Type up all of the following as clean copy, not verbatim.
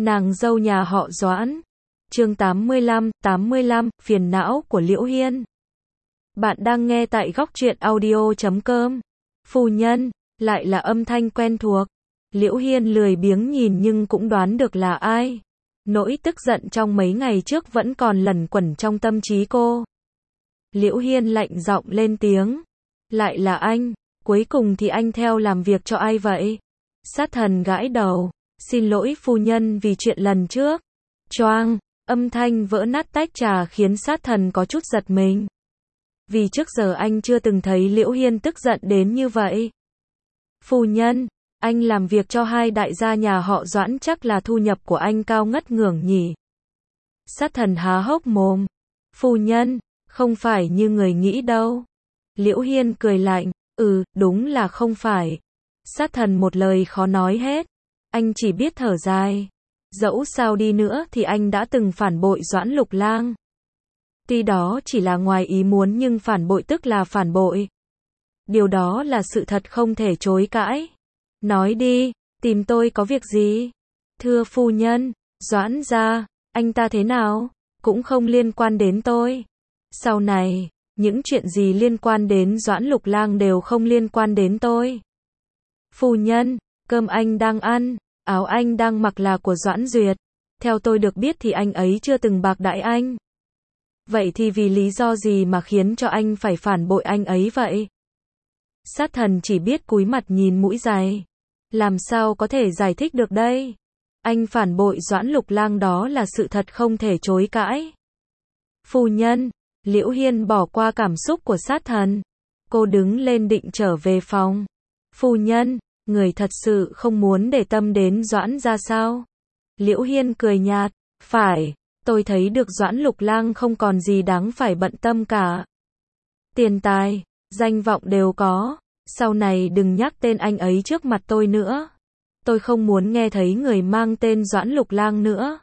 Nàng dâu nhà họ Doãn. Chương 85, phiền não của Liễu Hiên. Bạn đang nghe tại góc truyện audio.com. Phu nhân, lại là âm thanh quen thuộc. Liễu Hiên lười biếng nhìn nhưng cũng đoán được là ai. Nỗi tức giận trong mấy ngày trước vẫn còn lẩn quẩn trong tâm trí cô. Liễu Hiên lạnh giọng lên tiếng. Lại là anh, cuối cùng thì anh theo làm việc cho ai vậy? Sát thần gãi đầu. Xin lỗi phu nhân vì chuyện lần trước. Choang, âm thanh vỡ nát tách trà khiến sát thần có chút giật mình. Vì trước giờ anh chưa từng thấy Liễu Hiên tức giận đến như vậy. Phu nhân, anh làm việc cho hai đại gia nhà họ Doãn chắc là thu nhập của anh cao ngất ngưởng nhỉ. Sát thần há hốc mồm. Phu nhân, không phải như người nghĩ đâu. Liễu Hiên cười lạnh, đúng là không phải. Sát thần một lời khó nói hết. Anh chỉ biết thở dài. Dẫu sao đi nữa thì anh đã từng phản bội Doãn Lục Lang. Tuy đó chỉ là ngoài ý muốn nhưng phản bội tức là phản bội. Điều đó là sự thật không thể chối cãi. Nói đi, tìm tôi có việc gì? Thưa phu nhân, Doãn gia, anh ta thế nào? Cũng không liên quan đến tôi. Sau này, những chuyện gì liên quan đến Doãn Lục Lang đều không liên quan đến tôi. Phu nhân, cơm anh đang ăn, áo anh đang mặc là của Doãn Duyệt. Theo tôi được biết thì anh ấy chưa từng bạc đãi anh. Vậy thì vì lý do gì mà khiến cho anh phải phản bội anh ấy vậy? Sát thần chỉ biết cúi mặt nhìn mũi dài. Làm sao có thể giải thích được đây? Anh phản bội Doãn Lục Lang đó là sự thật không thể chối cãi. Phu nhân, Liễu Hiên bỏ qua cảm xúc của sát thần. Cô đứng lên định trở về phòng. Phu nhân, người thật sự không muốn để tâm đến Doãn gia sao? Liễu Hiên cười nhạt. Phải, tôi thấy được Doãn Lục Lang không còn gì đáng phải bận tâm cả. Tiền tài, danh vọng đều có. Sau này đừng nhắc tên anh ấy trước mặt tôi nữa. Tôi không muốn nghe thấy người mang tên Doãn Lục Lang nữa.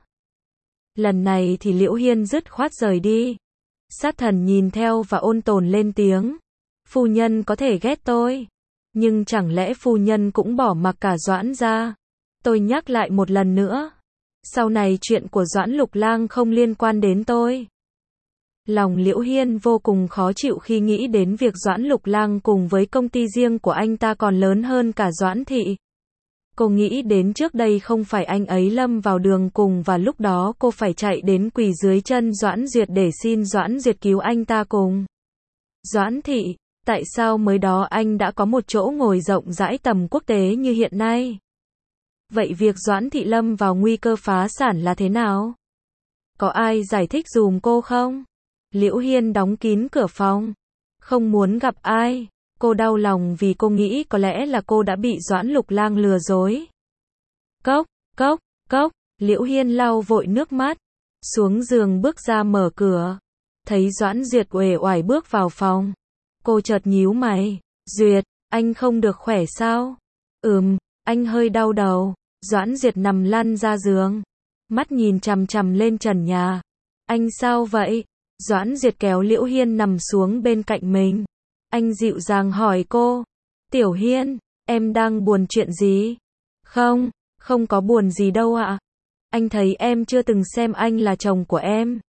Lần này thì Liễu Hiên dứt khoát rời đi. Sát thần nhìn theo và ôn tồn lên tiếng. Phu nhân có thể ghét tôi. Nhưng chẳng lẽ phu nhân cũng bỏ mặc cả Doãn gia? Tôi nhắc lại một lần nữa. Sau này chuyện của Doãn Lục Lang không liên quan đến tôi. Lòng Liễu Hiên vô cùng khó chịu khi nghĩ đến việc Doãn Lục Lang cùng với công ty riêng của anh ta còn lớn hơn cả Doãn thị. Cô nghĩ đến trước đây không phải anh ấy lâm vào đường cùng và lúc đó cô phải chạy đến quỳ dưới chân Doãn Duyệt để xin Doãn Duyệt cứu anh ta cùng. Doãn thị, tại sao mới đó anh đã có một chỗ ngồi rộng rãi tầm quốc tế như hiện nay? Vậy việc Doãn thị lâm vào nguy cơ phá sản là thế nào? Có ai giải thích dùm cô không? Liễu Hiên đóng kín cửa phòng. Không muốn gặp ai. Cô đau lòng vì cô nghĩ có lẽ là cô đã bị Doãn Lục Lang lừa dối. Cốc, cốc, cốc. Liễu Hiên lau vội nước mắt. Xuống giường bước ra mở cửa. Thấy Doãn Duyệt uể oải bước vào phòng. Cô chợt nhíu mày. Duyệt, anh không được khỏe sao? Anh hơi đau đầu. Doãn Duyệt nằm lăn ra giường. Mắt nhìn chằm chằm lên trần nhà. Anh sao vậy? Doãn Duyệt kéo Liễu Hiên nằm xuống bên cạnh mình. Anh dịu dàng hỏi cô. Tiểu Hiên, em đang buồn chuyện gì? Không có buồn gì đâu ạ. Anh thấy em chưa từng xem anh là chồng của em.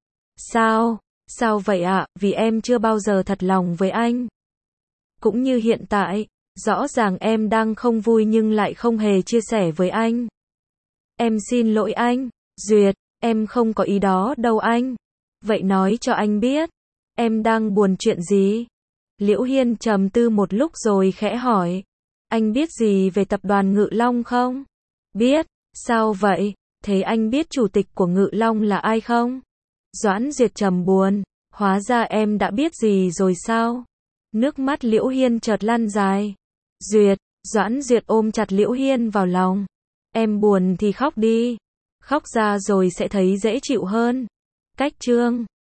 Sao vậy ạ? Vì em chưa bao giờ thật lòng với anh. Cũng như hiện tại, rõ ràng em đang không vui nhưng lại không hề chia sẻ với anh. Em xin lỗi anh. Duyệt, em không có ý đó đâu anh. Vậy nói cho anh biết, em đang buồn chuyện gì? Liễu Hiên trầm tư một lúc rồi khẽ hỏi. Anh biết gì về tập đoàn Ngự Long không? Biết. Sao vậy? Thế anh biết chủ tịch của Ngự Long là ai không? Doãn Duyệt trầm buồn. Hóa ra em đã biết gì rồi sao? Nước mắt Liễu Hiên chợt lăn dài. Duyệt, Doãn Duyệt ôm chặt Liễu Hiên vào lòng. Em buồn thì khóc đi. Khóc ra rồi sẽ thấy dễ chịu hơn. Cách chương